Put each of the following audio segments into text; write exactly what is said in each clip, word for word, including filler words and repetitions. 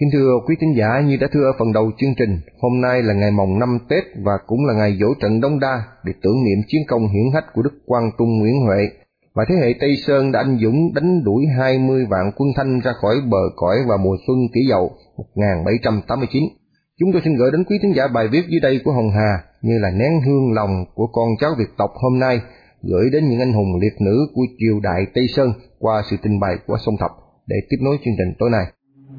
Kính thưa quý thính giả, như đã thưa ở phần đầu chương trình, hôm nay là ngày mồng năm Tết và cũng là ngày giỗ trận Đống Đa để tưởng niệm chiến công hiển hách của Đức Quang Trung Nguyễn Huệ và thế hệ Tây Sơn đã anh dũng đánh đuổi hai mươi vạn quân Thanh ra khỏi bờ cõi vào mùa xuân Kỷ Dậu một nghìn bảy trăm tám mươi chín. Chúng tôi xin gửi đến quý thính giả bài viết dưới đây của Hồng Hà như là nén hương lòng của con cháu Việt tộc hôm nay gửi đến những anh hùng liệt nữ của triều đại Tây Sơn qua sự trình bày của Song Thập để tiếp nối chương trình tối nay.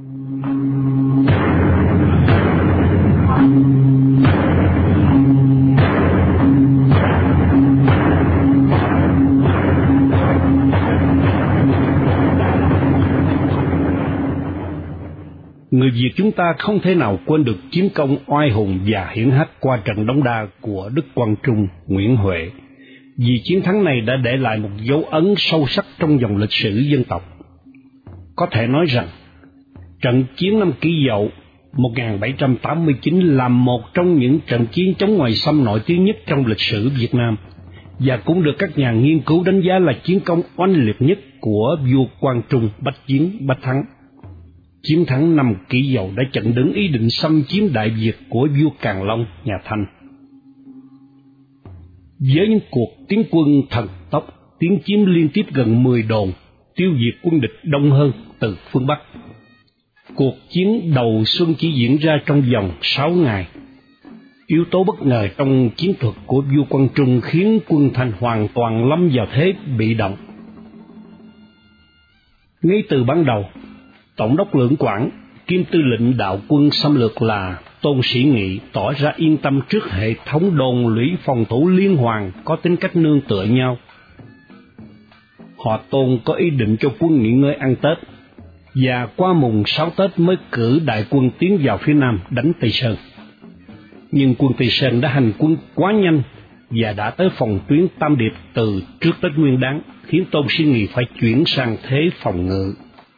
Người Việt chúng ta không thể nào quên được chiến công oai hùng và hiển hách qua trận Đống Đa của Đức Quang Trung Nguyễn Huệ, vì chiến thắng này đã để lại một dấu ấn sâu sắc trong dòng lịch sử dân tộc. Có thể nói rằng, trận chiến năm Kỷ Dậu một nghìn bảy trăm tám mươi chín là một trong những trận chiến chống ngoại xâm nổi tiếng nhất trong lịch sử Việt Nam, và cũng được các nhà nghiên cứu đánh giá là chiến công oanh liệt nhất của vua Quang Trung bách chiến bách thắng. Chiến thắng năm Kỷ Dậu đã chặn đứng ý định xâm chiếm Đại Việt của vua Càn Long nhà Thanh. Với những cuộc tiến quân thần tốc, tiến chiếm liên tiếp gần mười đồn, tiêu diệt quân địch đông hơn từ phương Bắc. Cuộc chiến đầu xuân chỉ diễn ra trong vòng sáu ngày. Yếu tố bất ngờ trong chiến thuật của vua Quang Trung khiến quân Thanh hoàn toàn lâm vào thế bị động. Ngay từ ban đầu, Tổng đốc Lưỡng Quảng, kiêm tư lệnh đạo quân xâm lược là Tôn Sĩ Nghị tỏ ra yên tâm trước hệ thống đồn lũy phòng thủ liên hoàn có tính cách nương tựa nhau. Họ Tôn có ý định cho quân nghỉ ngơi ăn Tết, và qua mùng sáu Tết mới cử đại quân tiến vào phía Nam đánh Tây Sơn. Nhưng quân Tây Sơn đã hành quân quá nhanh và đã tới phòng tuyến Tam Điệp từ trước Tết Nguyên Đán, khiến Tôn Sĩ Nghị phải chuyển sang thế phòng ngự.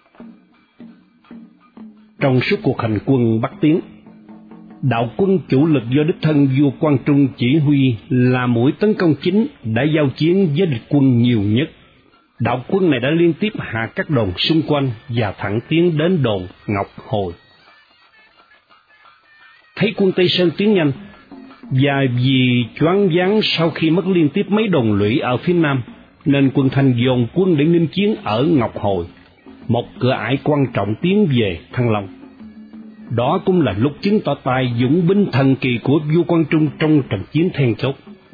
Trong suốt cuộc hành quân Bắc tiến, đạo quân chủ lực do đích thân vua Quang Trung chỉ huy là mũi tấn công chính đã giao chiến với địch quân nhiều nhất. Đạo quân này đã liên tiếp hạ các đồn xung quanh và thẳng tiến đến đồn Ngọc Hồi. Thấy quân Tây Sơn tiến nhanh, và vì choáng váng sau khi mất liên tiếp mấy đồn lũy ở phía Nam, nên quân Thanh dồn quân để nghênh chiến ở Ngọc Hồi, một cửa ải quan trọng tiến về Thăng Long. Đó cũng là lúc chứng tỏ tài dũng binh thần kỳ của vua Quang Trung trong trận chiến then chốt.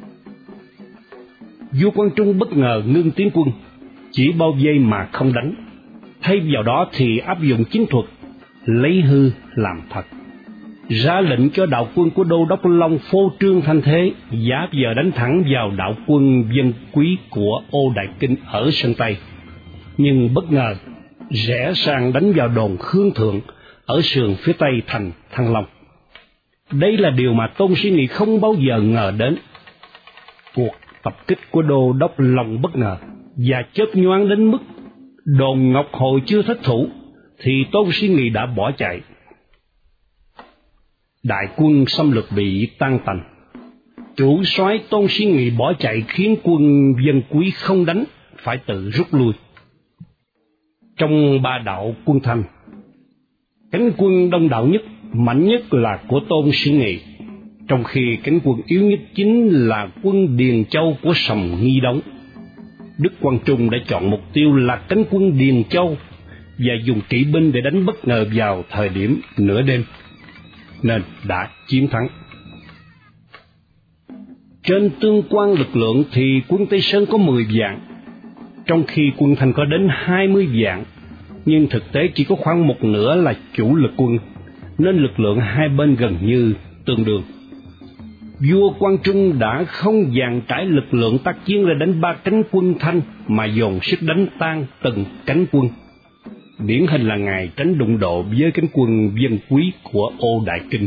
Vua Quang Trung bất ngờ ngưng tiến quân, chỉ bao vây mà không đánh. Thay vào đó thì áp dụng chiến thuật lấy hư làm thật, ra lệnh cho đạo quân của Đô đốc Long phô trương thanh thế, giả vờ đánh thẳng vào đạo quân Dân Quý của Ô Đại Kinh ở Sơn Tây, nhưng bất ngờ rẽ sang đánh vào đồn Khương Thượng ở sườn phía tây thành Thăng Long. Đây là điều mà Tôn Sĩ Nghị không bao giờ ngờ đến. Cuộc tập kích của Đô đốc Long bất ngờ và chớp nhoáng đến mức đồn Ngọc Hồi chưa thất thủ thì Tôn Sĩ Nghị đã bỏ chạy. Đại quân xâm lược bị tan tành. Chủ soái Tôn Sĩ Nghị bỏ chạy khiến quân Dân Quý không đánh, phải tự rút lui. Trong ba đạo quân Thanh, cánh quân đông đạo nhất, mạnh nhất là của Tôn Sĩ Nghị, trong khi cánh quân yếu nhất chính là quân Điền Châu của Sầm Nghi Đống. Đức Quang Trung đã chọn mục tiêu là cánh quân Điền Châu và dùng kỵ binh để đánh bất ngờ vào thời điểm nửa đêm, nên đã chiến thắng. Trên tương quan lực lượng thì quân Tây Sơn có mười vạn, trong khi quân Thanh có đến hai mươi vạn, nhưng thực tế chỉ có khoảng một nửa là chủ lực quân, nên lực lượng hai bên gần như tương đương. Vua Quang Trung đã không dàn trải lực lượng tác chiến để đánh ba cánh quân Thanh, mà dồn sức đánh tan từng cánh quân. Điển hình là Ngài tránh đụng độ với cánh quân Dân Quý của Ô Đại Kinh.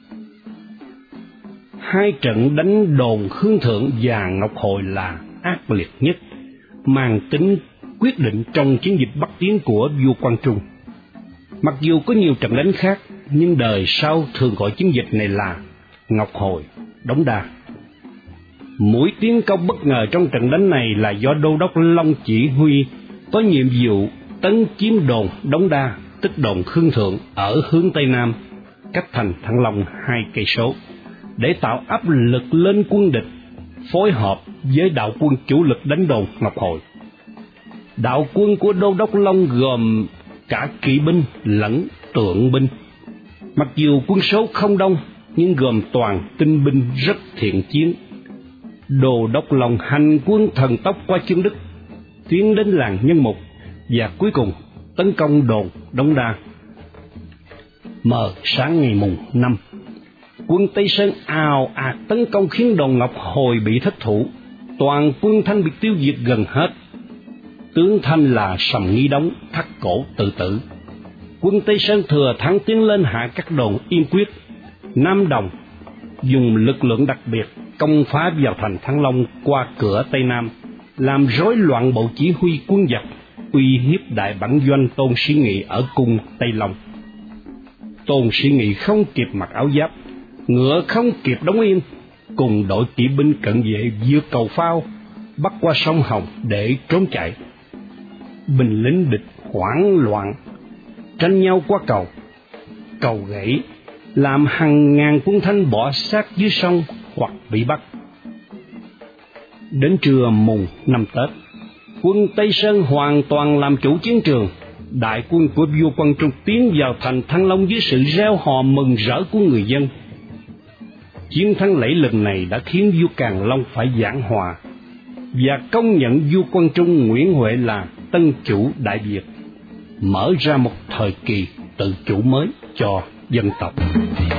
Hai trận đánh đồn Khương Thượng và Ngọc Hồi là ác liệt nhất, mang tính quyết định trong chiến dịch Bắc tiến của vua Quang Trung. Mặc dù có nhiều trận đánh khác, nhưng đời sau thường gọi chiến dịch này là Ngọc Hồi, Đống Đa. Mũi tiến công bất ngờ trong trận đánh này là do Đô đốc Long chỉ huy, có nhiệm vụ tấn chiếm đồn Đống Đa tức đồn Khương Thượng ở hướng Tây Nam, cách thành Thăng Long hai cây số, để tạo áp lực lên quân địch, phối hợp với đạo quân chủ lực đánh đồn Ngọc Hồi. Đạo quân của Đô Đốc Long gồm cả kỵ binh lẫn tượng binh. Mặc dù quân số không đông, nhưng gồm toàn tinh binh rất thiện chiến. Đô Đốc Long hành quân thần tốc qua Chương Đức, tiến đến làng Nhân Mục và cuối cùng tấn công đồn Đống Đa. Mờ sáng ngày mùng năm, quân Tây Sơn ào ạt tấn công khiến đồn Ngọc Hồi bị thất thủ, toàn quân Thanh bị tiêu diệt gần hết. Tướng Thanh là Sầm Nghi Đống thắt cổ tự tử. Quân Tây Sơn thừa thắng tiến lên hạ các đồn Yên Quyết, Nam Đồng, dùng lực lượng đặc biệt công phá vào thành Thăng Long qua cửa Tây Nam, làm rối loạn bộ chỉ huy quân giặc, uy hiếp đại bản doanh Tôn Sĩ Nghị ở cung Tây Long. Tôn Sĩ Nghị không kịp mặc áo giáp, ngựa không kịp đóng yên, cùng đội kỵ binh cận vệ vượt cầu Phao, bắt qua sông Hồng để trốn chạy. Binh lính địch hoảng loạn, tranh nhau qua cầu. Cầu gãy, làm hàng ngàn quân Thanh bỏ xác dưới sông hoặc bị bắt. Đến trưa mùng năm Tết, quân Tây Sơn hoàn toàn làm chủ chiến trường. Đại quân của vua Quang Trung tiến vào thành Thăng Long dưới sự reo hò mừng rỡ của người dân. Chiến thắng lẫy lừng này đã khiến vua Càn Long phải giảng hòa và công nhận vua Quang Trung Nguyễn Huệ là tân chủ Đại Việt, mở ra một thời kỳ tự chủ mới cho dân tộc.